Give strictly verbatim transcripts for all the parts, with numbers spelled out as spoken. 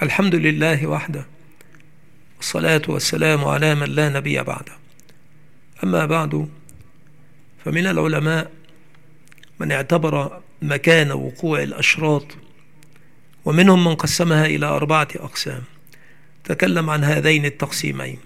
الحمد لله وحده، والصلاة والسلام على من لا نبي بعده. أما بعد، فمن العلماء من اعتبر مكان وقوع الأشراط، ومنهم من قسمها إلى أربعة أقسام. تكلم عن هذين التقسيمين.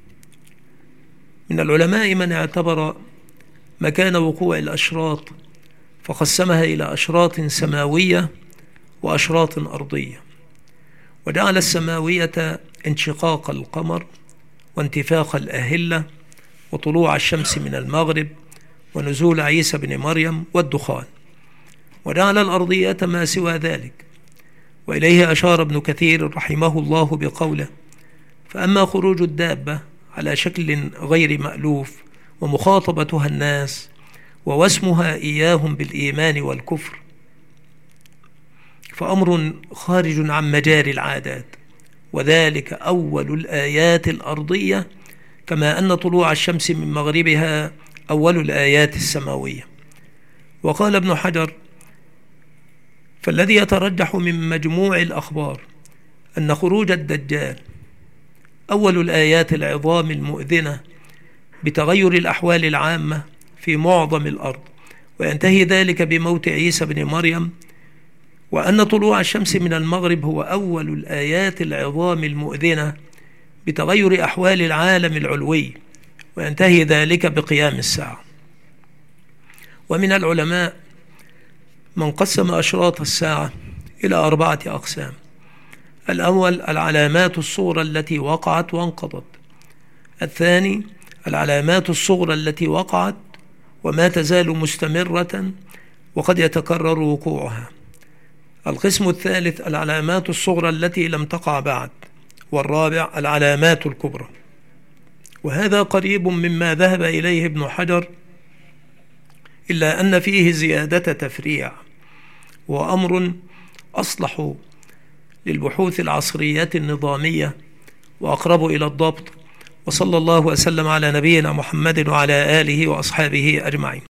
من العلماء من اعتبر مكان وقوع الأشراط فقسمها إلى أشراط سماوية وأشراط أرضية، وجعل السماوية انشقاق القمر وانتفاخ الأهلة وطلوع الشمس من المغرب ونزول عيسى بن مريم والدخان، وجعل الأرضية ما سوى ذلك. وإليه أشار ابن كثير رحمه الله بقوله: فأما خروج الدابة على شكل غير مألوف ومخاطبتها الناس ووسمها إياهم بالإيمان والكفر فأمر خارج عن مجاري العادات، وذلك أول الآيات الأرضية، كما أن طلوع الشمس من مغربها أول الآيات السماوية. وقال ابن حجر: فالذي يترجح من مجموع الأخبار أن خروج الدجال أول الآيات العظام المؤذنة بتغير الأحوال العامة في معظم الأرض، وينتهي ذلك بموت عيسى بن مريم، وأن طلوع الشمس من المغرب هو أول الآيات العظام المؤذنة بتغير أحوال العالم العلوي، وينتهي ذلك بقيام الساعة. ومن العلماء من قسم أشراط الساعة إلى أربعة أقسام. الأول: العلامات الصغرى التي وقعت وانقضت. الثاني: العلامات الصغرى التي وقعت وما تزال مستمرة وقد يتكرر وقوعها. القسم الثالث: العلامات الصغرى التي لم تقع بعد. والرابع: العلامات الكبرى. وهذا قريب مما ذهب إليه ابن حجر، إلا أن فيه زيادة تفريع، وأمر أصلح للبحوث العصرية النظامية وأقرب إلى الضبط. وصلى الله وسلم على نبينا محمد وعلى آله وأصحابه أجمعين.